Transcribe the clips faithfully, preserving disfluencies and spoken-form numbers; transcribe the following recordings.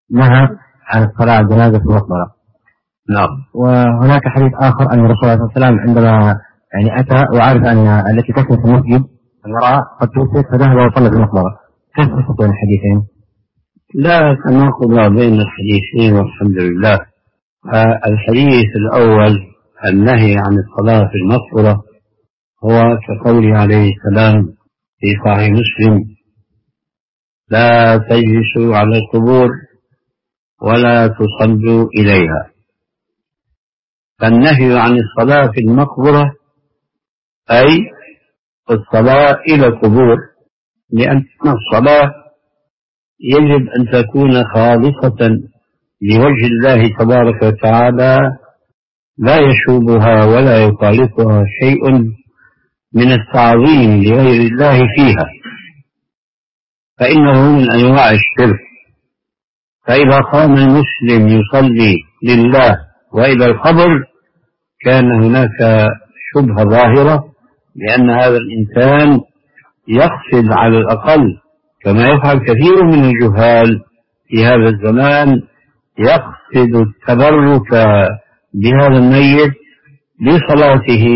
نهى عن الصلاة على الجنازة في المقبرة. نعم. وهناك حديث آخر أن الرسول صلى الله عليه وسلم عندما يعني أتى وعرف أن التي تكن في المسجد المرأة قد توفيت فذهب وصلى في المقبرة. كيف تفصل الحديثين؟ لا تناقض بين الحديثين والحمد لله. الحديث الأول النهي عن الصلاة في المقبرة هو كقوله عليه السلام في صحيح مسلم: لا تجلسوا على القبور ولا تصلوا إليها. فالنهي عن الصلاة في المقبرة أي الصلاة إلى القبور، لأن الصلاة يجب أن تكون خالصة لوجه الله تبارك وتعالى، لا يشوبها ولا يخالفها شيء من التعظيم لغير الله فيها، فإنه من أنواع الشرك. فإذا قام المسلم يصلي لله وإلى القبر كان هناك شبهة ظاهرة، لأن هذا الإنسان يقصد على الأقل كما يفعل كثير من الجهال في هذا الزمان، يقصد التبرك بهذا الميت بصلاته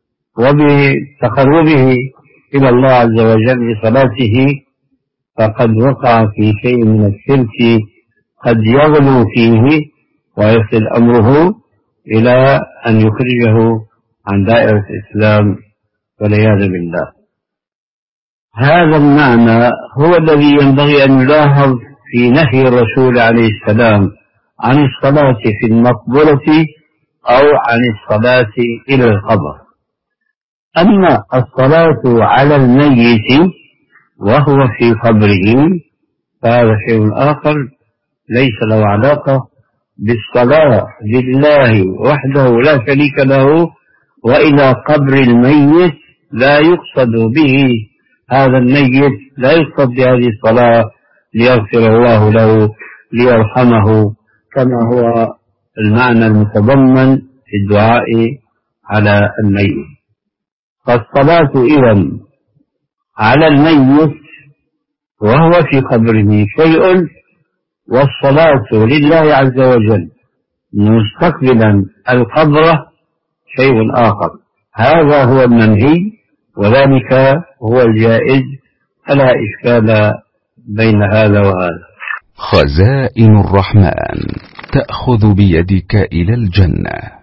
وبتقربه إلى الله عز وجل بصلاته، فقد وقع في شيء من الشرك قد يغلو فيه ويصل أمره إلى أن يخرجه عن دائرة الإسلام والعياذ بالله. هذا المعنى هو الذي ينبغي أن يلاحظ في نهي الرسول عليه السلام عن الصلاة في المقبرة أو عن الصلاة إلى القبر. أما الصلاة على الميت وهو في قبره فهذا شيء آخر ليس له علاقة بالصلاة لله وحده لا شريك له وإلى قبر الميت لا يقصد به هذا الميت، لا يقصد بهذه الصلاة ليغفر الله له ليرحمه كما هو المعنى المتضمن في الدعاء على الميت. فالصلاة إذن على الميت وهو في قبره شيء، والصلاة لله عز وجل مستقبلا القبر شيء آخر. هذا هو المنهي وذلك هو الجائز، فلا إشكال بين هذا وهذا. خزائن الرحمن تأخذ بيدك إلى الجنة.